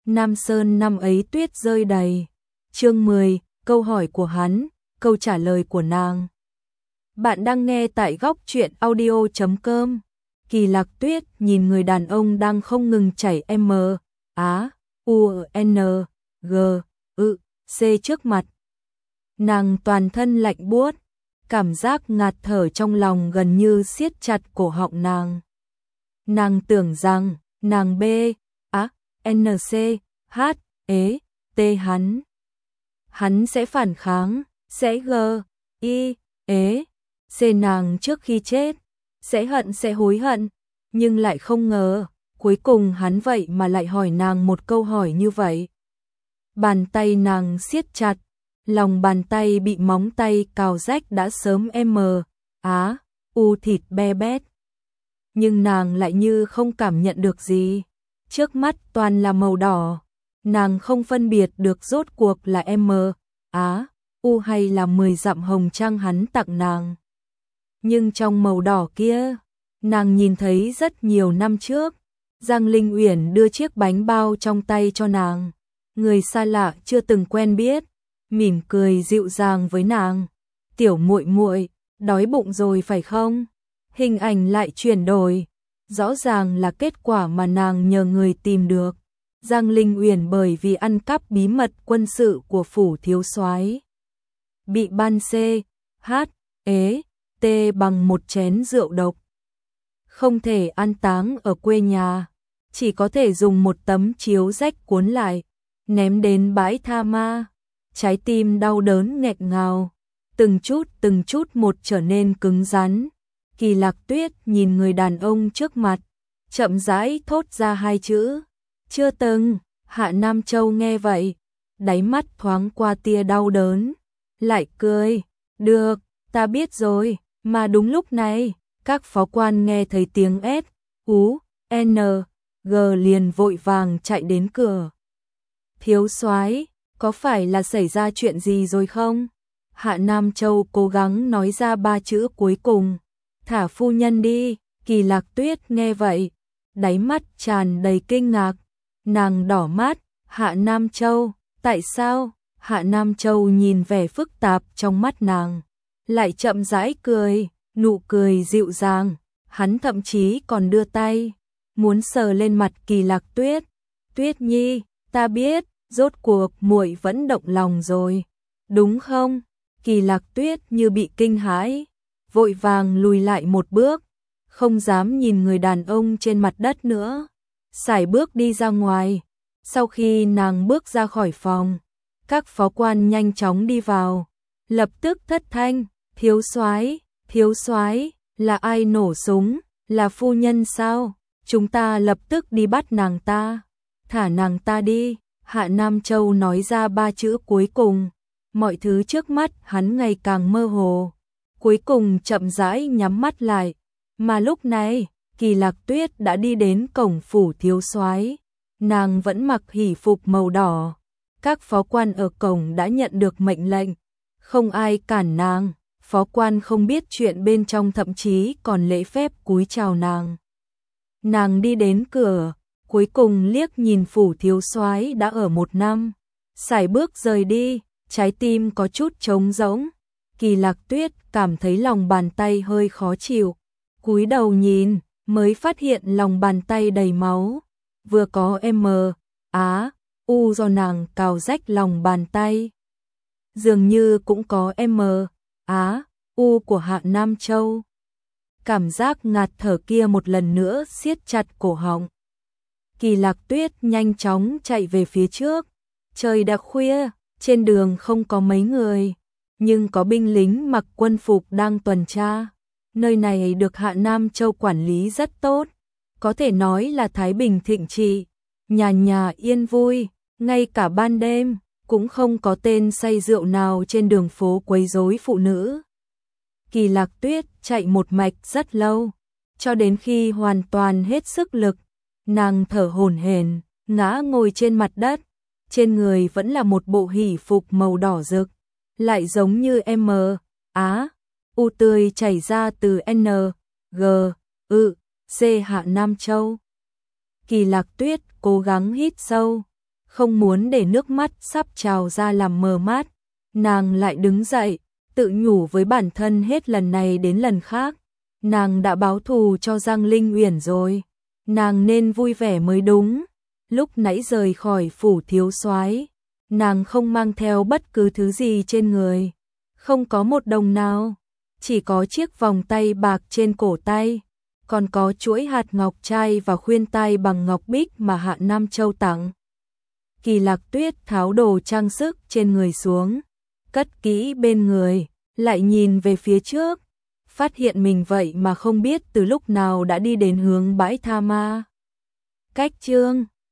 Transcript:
Nam Sơn năm ấy tuyết rơi đầy. Chương 10, câu hỏi của hắn, câu trả lời của nàng. Bạn đang nghe tại góc truyện audio.com. Kỳ Lạc Tuyết nhìn người đàn ông đang không ngừng chảy C trước mặt. Nàng toàn thân lạnh buốt, cảm giác ngạt thở trong lòng gần như siết chặt cổ họng nàng. Nàng tưởng rằng nàng hắn sẽ phản kháng, sẽ nàng trước khi chết, sẽ hối hận, nhưng lại không ngờ, cuối cùng hắn vậy mà lại hỏi nàng một câu hỏi như vậy. Bàn tay nàng siết chặt, lòng bàn tay bị móng tay cào rách đã sớm thịt be bét. Nhưng nàng lại như không cảm nhận được gì, trước mắt toàn là màu đỏ, nàng không phân biệt được rốt cuộc là hay là 10 dặm hồng trăng hắn tặng nàng. Nhưng trong màu đỏ kia, nàng nhìn thấy rất nhiều năm trước, Giang Linh Uyển đưa chiếc bánh bao trong tay cho nàng, người xa lạ chưa từng quen biết, mỉm cười dịu dàng với nàng. "Tiểu muội muội, đói bụng rồi phải không?" Hình ảnh lại chuyển đổi, rõ ràng là kết quả mà nàng nhờ người tìm được. Giang Linh Uyển bởi vì ăn cắp bí mật quân sự của phủ thiếu soái, bị ban bằng một chén rượu độc. Không thể an táng ở quê nhà, chỉ có thể dùng một tấm chiếu rách cuốn lại, ném đến bãi tha ma. Trái tim đau đớn nghẹn ngào, từng chút một trở nên cứng rắn. Kỳ Lạc Tuyết nhìn người đàn ông trước mặt, chậm rãi thốt ra hai chữ, "Chưa từng." Hạ Nam Châu nghe vậy, đáy mắt thoáng qua tia đau đớn, lại cười, "Được, ta biết rồi." Mà đúng lúc này, các phó quan nghe thấy tiếng liền vội vàng chạy đến cửa. "Thiếu soái, có phải là xảy ra chuyện gì rồi không?" Hạ Nam Châu cố gắng nói ra ba chữ cuối cùng, "Thả phu nhân đi." Kỳ Lạc Tuyết nghe vậy, đáy mắt tràn đầy kinh ngạc, nàng đỏ mắt, "Hạ Nam Châu, tại sao?" Hạ Nam Châu nhìn vẻ phức tạp trong mắt nàng, lại chậm rãi cười, nụ cười dịu dàng, hắn thậm chí còn đưa tay, muốn sờ lên mặt Kỳ Lạc Tuyết. "Tuyết Nhi, ta biết, rốt cuộc muội vẫn động lòng rồi, đúng không?" Kỳ Lạc Tuyết như bị kinh hãi, vội vàng lùi lại một bước, không dám nhìn người đàn ông trên mặt đất nữa, sải bước đi ra ngoài. Sau khi nàng bước ra khỏi phòng, các phó quan nhanh chóng đi vào, lập tức thất thanh, thiếu soái, là ai nổ súng, là phu nhân sao? Chúng ta lập tức đi bắt nàng ta, thả nàng ta đi." Hạ Nam Châu nói ra ba chữ cuối cùng, mọi thứ trước mắt hắn ngày càng mơ hồ, cuối cùng chậm rãi nhắm mắt lại. Mà lúc này, Kỳ Lạc Tuyết đã đi đến cổng phủ thiếu soái, nàng vẫn mặc hỷ phục màu đỏ. Các phó quan ở cổng đã nhận được mệnh lệnh, không ai cản nàng, phó quan không biết chuyện bên trong thậm chí còn lễ phép cúi chào nàng. Nàng đi đến cửa, cuối cùng liếc nhìn phủ thiếu soái đã ở một năm, sải bước rời đi, trái tim có chút trống rỗng. Kỳ Lạc Tuyết cảm thấy lòng bàn tay hơi khó chịu, cúi đầu nhìn, mới phát hiện lòng bàn tay đầy máu, vừa có do nàng cào rách lòng bàn tay, dường như cũng có của Hạ Nam Châu. Cảm giác ngạt thở kia một lần nữa siết chặt cổ họng. Kỳ Lạc Tuyết nhanh chóng chạy về phía trước. Trời đã khuya, trên đường không có mấy người, nhưng có binh lính mặc quân phục đang tuần tra. Nơi này được Hạ Nam Châu quản lý rất tốt, có thể nói là thái bình thịnh trị, nhà nhà yên vui, ngay cả ban đêm cũng không có tên say rượu nào trên đường phố quấy rối phụ nữ. Kỳ Lạc Tuyết chạy một mạch rất lâu, cho đến khi hoàn toàn hết sức lực, nàng thở hổn hển, ngã ngồi trên mặt đất, trên người vẫn là một bộ hỷ phục màu đỏ rực, lại giống như tươi chảy ra từ Hạ Nam Châu. Kỳ Lạc Tuyết cố gắng hít sâu, không muốn để nước mắt sắp trào ra làm mờ mắt, nàng lại đứng dậy, tự nhủ với bản thân hết lần này đến lần khác, nàng đã báo thù cho Giang Linh Uyển rồi, nàng nên vui vẻ mới đúng. Lúc nãy rời khỏi phủ thiếu soái, nàng không mang theo bất cứ thứ gì trên người, không có một đồng nào, chỉ có chiếc vòng tay bạc trên cổ tay, còn có chuỗi hạt ngọc trai và khuyên tai bằng ngọc bích mà Hạ Nam Châu tặng. Kỳ Lạc Tuyết tháo đồ trang sức trên người xuống, cất kỹ bên người, lại nhìn về phía trước, phát hiện mình vậy mà không biết từ lúc nào đã đi đến hướng bãi tha ma. Cách chương